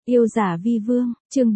Yêu giả vi vương, chương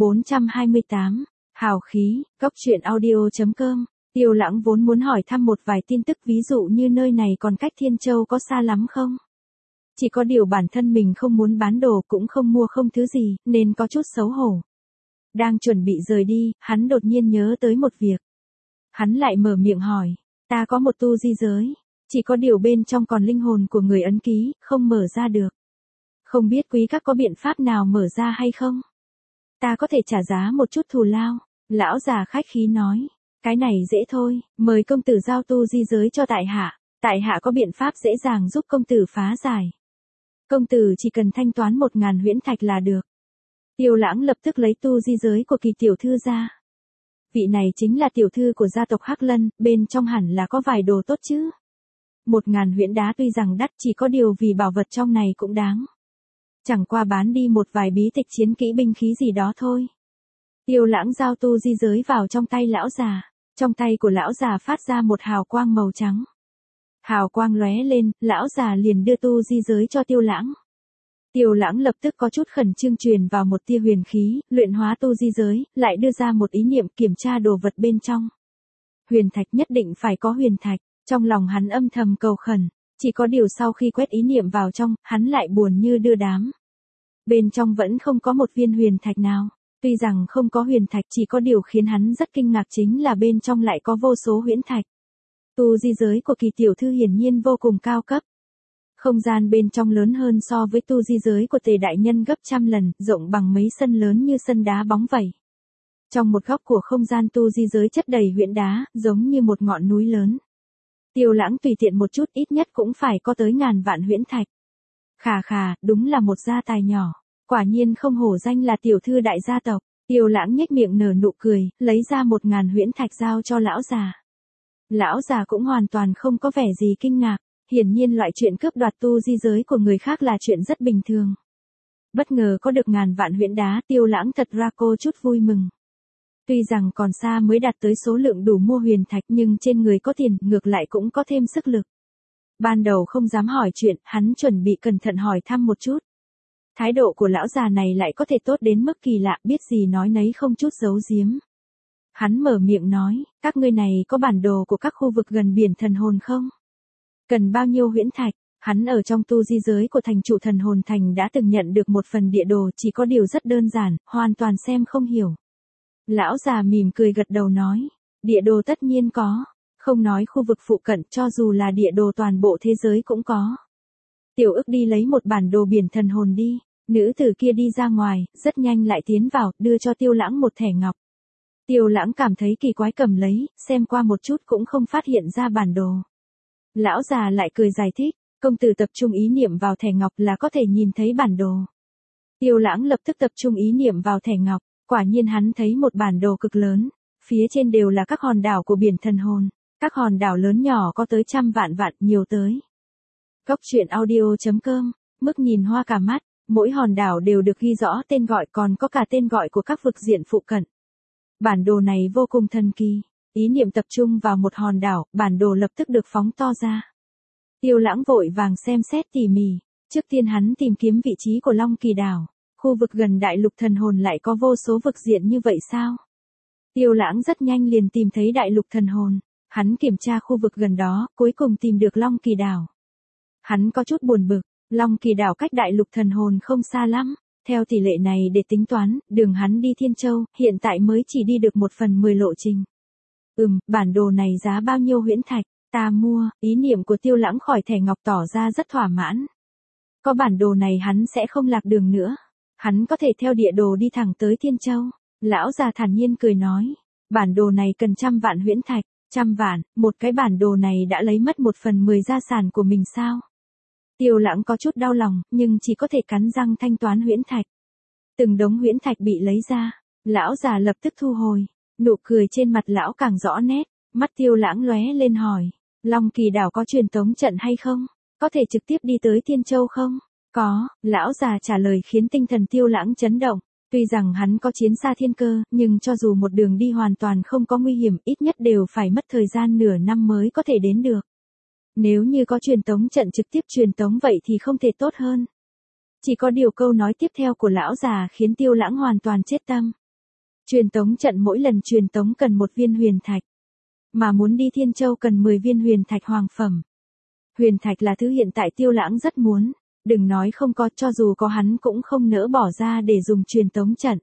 428, hào khí, cóc truyện audio.com. Tiêu Lãng vốn muốn hỏi thăm một vài tin tức, ví dụ như nơi này còn cách Thiên Châu có xa lắm không? Chỉ có điều bản thân mình không muốn bán đồ cũng không mua không thứ gì, nên có chút xấu hổ. Đang chuẩn bị rời đi, hắn đột nhiên nhớ tới một việc. Hắn lại mở miệng hỏi, ta có một tu di giới, chỉ có điều bên trong còn linh hồn của người ấn ký, không mở ra được. Không biết quý các có biện pháp nào mở ra hay không? Ta có thể trả giá một chút thù lao. Lão già khách khí nói, cái này dễ thôi, mời công tử giao tu di giới cho tại hạ có biện pháp dễ dàng giúp công tử phá giải. Công tử chỉ cần thanh toán 1000 huyễn thạch là được. Tiêu Lãng lập tức lấy tu di giới của Kỳ tiểu thư ra. Vị này chính là tiểu thư của gia tộc Hắc Lân, bên trong hẳn là có vài đồ tốt chứ. 1000 huyễn đá tuy rằng đắt, chỉ có điều vì bảo vật trong này cũng đáng. Chẳng qua bán đi một vài bí tịch chiến kỹ binh khí gì đó thôi. Tiêu Lãng giao tu di giới vào trong tay lão già. Trong tay của lão già phát ra một hào quang màu trắng. Hào quang lóe lên, lão già liền đưa tu di giới cho Tiêu Lãng. Tiêu Lãng lập tức có chút khẩn trương truyền vào một tia huyền khí, luyện hóa tu di giới, lại đưa ra một ý niệm kiểm tra đồ vật bên trong. Huyền thạch, nhất định phải có huyền thạch, trong lòng hắn âm thầm cầu khẩn, chỉ có điều sau khi quét ý niệm vào trong, hắn lại buồn như đưa đám. Bên trong vẫn không có một viên huyền thạch nào. Tuy rằng không có huyền thạch, chỉ có điều khiến hắn rất kinh ngạc chính là bên trong lại có vô số huyễn thạch. Tu di giới của Kỳ tiểu thư hiển nhiên vô cùng cao cấp. Không gian bên trong lớn hơn so với tu di giới của Tề đại nhân gấp trăm lần, rộng bằng mấy sân lớn như sân đá bóng vậy. Trong một góc của không gian tu di giới chất đầy huyễn đá, giống như một ngọn núi lớn. Tiêu Lãng tùy tiện một chút, ít nhất cũng phải có tới ngàn vạn huyễn thạch. Khà, đúng là một gia tài nhỏ. Quả nhiên không hổ danh là tiểu thư đại gia tộc. Tiêu Lãng nhếch miệng nở nụ cười, lấy ra 1000 huyễn thạch giao cho lão già. Lão già cũng hoàn toàn không có vẻ gì kinh ngạc, hiển nhiên loại chuyện cướp đoạt tu di giới của người khác là chuyện rất bình thường. Bất ngờ có được ngàn vạn huyễn đá, Tiêu Lãng thật ra cô chút vui mừng. Tuy rằng còn xa mới đạt tới số lượng đủ mua huyền thạch, nhưng trên người có tiền, ngược lại cũng có thêm sức lực. Ban đầu không dám hỏi chuyện, hắn chuẩn bị cẩn thận hỏi thăm một chút. Thái độ của lão già này lại có thể tốt đến mức kỳ lạ, biết gì nói nấy không chút giấu giếm. Hắn mở miệng nói, các ngươi này có bản đồ của các khu vực gần biển thần hồn không? Cần bao nhiêu huyễn thạch? Hắn ở trong tu di giới của thành trụ thần hồn thành đã từng nhận được một phần địa đồ, chỉ có điều rất đơn giản, hoàn toàn xem không hiểu. Lão già mỉm cười gật đầu nói, địa đồ tất nhiên có, không nói khu vực phụ cận, cho dù là địa đồ toàn bộ thế giới cũng có. Tiểu Ức đi lấy một bản đồ biển thần hồn đi. Nữ tử kia đi ra ngoài, rất nhanh lại tiến vào, đưa cho Tiêu Lãng một thẻ ngọc. Tiêu Lãng cảm thấy kỳ quái, cầm lấy, xem qua một chút cũng không phát hiện ra bản đồ. Lão già lại cười giải thích, công tử tập trung ý niệm vào thẻ ngọc là có thể nhìn thấy bản đồ. Tiêu Lãng lập tức tập trung ý niệm vào thẻ ngọc, quả nhiên hắn thấy một bản đồ cực lớn, phía trên đều là các hòn đảo của biển thần hồn, các hòn đảo lớn nhỏ có tới trăm vạn, nhiều tới. Cóc truyện audio.com, mức nhìn hoa cả mắt. Mỗi hòn đảo đều được ghi rõ tên gọi, còn có cả tên gọi của các vực diện phụ cận. Bản đồ này vô cùng thần kỳ. Ý niệm tập trung vào một hòn đảo, bản đồ lập tức được phóng to ra. Tiêu Lãng vội vàng xem xét tỉ mỉ. Trước tiên hắn tìm kiếm vị trí của Long Kỳ đảo. Khu vực gần đại lục thần hồn lại có vô số vực diện như vậy sao? Tiêu Lãng rất nhanh liền tìm thấy đại lục thần hồn. Hắn kiểm tra khu vực gần đó, cuối cùng tìm được Long Kỳ đảo. Hắn có chút buồn bực. Long Kỳ đảo cách đại lục thần hồn không xa lắm, theo tỷ lệ này để tính toán, đường hắn đi Thiên Châu, hiện tại mới chỉ đi được 1/10 lộ trình. Bản đồ này giá bao nhiêu huyễn thạch, ta mua, ý niệm của Tiêu Lãng khỏi thẻ ngọc tỏ ra rất thỏa mãn. Có bản đồ này hắn sẽ không lạc đường nữa, hắn có thể theo địa đồ đi thẳng tới Thiên Châu. Lão già thản nhiên cười nói, bản đồ này cần 100 vạn huyễn thạch, 100 vạn, một cái bản đồ này đã lấy mất 1/10 gia sản của mình sao? Tiêu Lãng có chút đau lòng, nhưng chỉ có thể cắn răng thanh toán huyễn thạch. Từng đống huyễn thạch bị lấy ra, lão già lập tức thu hồi, nụ cười trên mặt lão càng rõ nét, mắt Tiêu Lãng lóe lên hỏi, Long Kỳ đảo có truyền tống trận hay không? Có thể trực tiếp đi tới Thiên Châu không? Có, lão già trả lời khiến tinh thần Tiêu Lãng chấn động. Tuy rằng hắn có chiến xa thiên cơ, nhưng cho dù một đường đi hoàn toàn không có nguy hiểm, ít nhất đều phải mất thời gian nửa năm mới có thể đến được. Nếu như có truyền tống trận trực tiếp truyền tống vậy thì không thể tốt hơn. Chỉ có điều câu nói tiếp theo của lão già khiến Tiêu Lãng hoàn toàn chết tâm. Truyền tống trận mỗi lần truyền tống cần 1 viên huyền thạch. Mà muốn đi Thiên Châu cần 10 viên huyền thạch hoàng phẩm. Huyền thạch là thứ hiện tại Tiêu Lãng rất muốn. Đừng nói không có, cho dù có hắn cũng không nỡ bỏ ra để dùng truyền tống trận.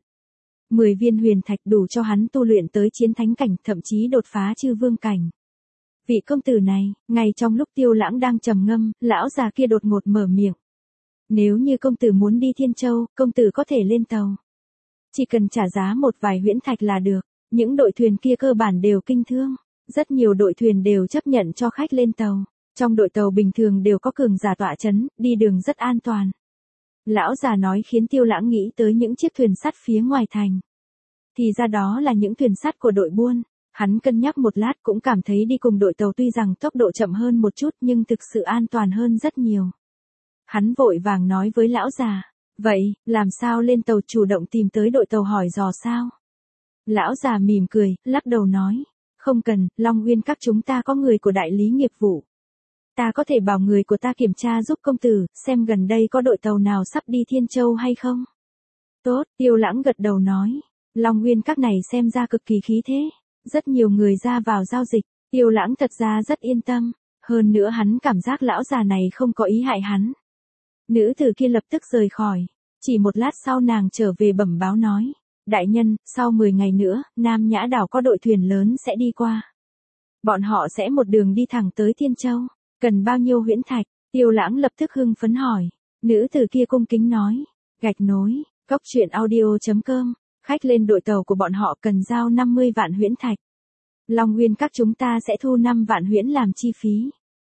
10 viên huyền thạch đủ cho hắn tu luyện tới chiến thánh cảnh, thậm chí đột phá chư vương cảnh. Vị công tử này, ngay trong lúc Tiêu Lãng đang trầm ngâm, lão già kia đột ngột mở miệng. Nếu như công tử muốn đi Thiên Châu, công tử có thể lên tàu. Chỉ cần trả giá một vài huyễn thạch là được. Những đội thuyền kia cơ bản đều kinh thương. Rất nhiều đội thuyền đều chấp nhận cho khách lên tàu. Trong đội tàu bình thường đều có cường giả tọa chấn, đi đường rất an toàn. Lão già nói khiến Tiêu Lãng nghĩ tới những chiếc thuyền sắt phía ngoài thành. Thì ra đó là những thuyền sắt của đội buôn. Hắn cân nhắc một lát cũng cảm thấy đi cùng đội tàu tuy rằng tốc độ chậm hơn một chút nhưng thực sự an toàn hơn rất nhiều. Hắn vội vàng nói với lão già, vậy, làm sao lên tàu chủ động tìm tới đội tàu hỏi dò sao? Lão già mỉm cười, lắc đầu nói, không cần, Long Uyên các chúng ta có người của đại lý nghiệp vụ. Ta có thể bảo người của ta kiểm tra giúp công tử, xem gần đây có đội tàu nào sắp đi Thiên Châu hay không? Tốt, Tiêu Lãng gật đầu nói, Long Uyên các này xem ra cực kỳ khí thế. Rất nhiều người ra vào giao dịch, Tiêu Lãng thật ra rất yên tâm. Hơn nữa hắn cảm giác lão già này không có ý hại hắn. Nữ tử kia lập tức rời khỏi. Chỉ một lát sau nàng trở về bẩm báo nói. Đại nhân, sau 10 ngày nữa, Nam Nhã đảo có đội thuyền lớn sẽ đi qua. Bọn họ sẽ một đường đi thẳng tới Thiên Châu. Cần bao nhiêu huyễn thạch? Tiêu Lãng lập tức hưng phấn hỏi. Nữ tử kia cung kính nói. Gạch nối, coctruyện.audio.com. Khách lên đội tàu của bọn họ cần giao 50 vạn huyễn thạch. Long Uyên các chúng ta sẽ thu 5 vạn huyễn làm chi phí.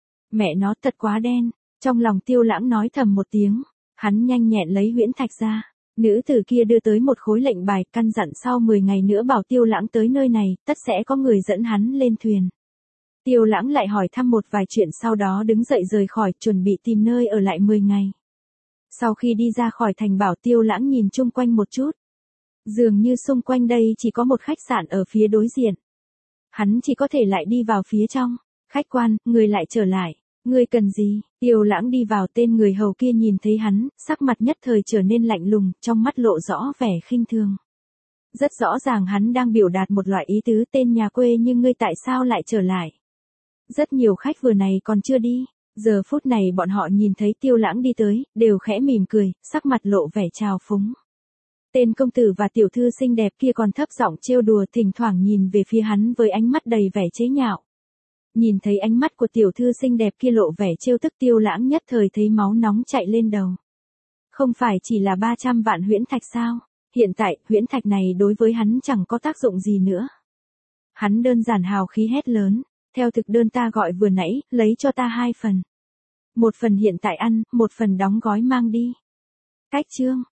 Mẹ nó thật quá đen. Trong lòng Tiêu Lãng nói thầm một tiếng. Hắn nhanh nhẹn lấy huyễn thạch ra. Nữ tử kia đưa tới một khối lệnh bài, căn dặn sau 10 ngày nữa bảo Tiêu Lãng tới nơi này, tất sẽ có người dẫn hắn lên thuyền. Tiêu Lãng lại hỏi thăm một vài chuyện, sau đó đứng dậy rời khỏi, chuẩn bị tìm nơi ở lại 10 ngày. Sau khi đi ra khỏi thành bảo Tiêu Lãng nhìn chung quanh một chút. Dường như xung quanh đây chỉ có một khách sạn ở phía đối diện. Hắn chỉ có thể lại đi vào phía trong. Khách quan, người lại trở lại. Người cần gì? Tiêu Lãng đi vào, tên người hầu kia nhìn thấy hắn, sắc mặt nhất thời trở nên lạnh lùng, trong mắt lộ rõ vẻ khinh thường. Rất rõ ràng hắn đang biểu đạt một loại ý tứ, tên nhà quê nhưng ngươi tại sao lại trở lại? Rất nhiều khách vừa này còn chưa đi. Giờ phút này bọn họ nhìn thấy Tiêu Lãng đi tới, đều khẽ mỉm cười, sắc mặt lộ vẻ trào phúng. Tên công tử và tiểu thư xinh đẹp kia còn thấp giọng trêu đùa, thỉnh thoảng nhìn về phía hắn với ánh mắt đầy vẻ chế nhạo. Nhìn thấy ánh mắt của tiểu thư xinh đẹp kia lộ vẻ trêu tức, Tiêu Lãng nhất thời thấy máu nóng chạy lên đầu. Không phải chỉ là 300 vạn huyễn thạch sao? Hiện tại, huyễn thạch này đối với hắn chẳng có tác dụng gì nữa. Hắn đơn giản hào khí hét lớn, theo thực đơn ta gọi vừa nãy, lấy cho ta 2 phần. 1 phần hiện tại ăn, 1 phần đóng gói mang đi. Cách chương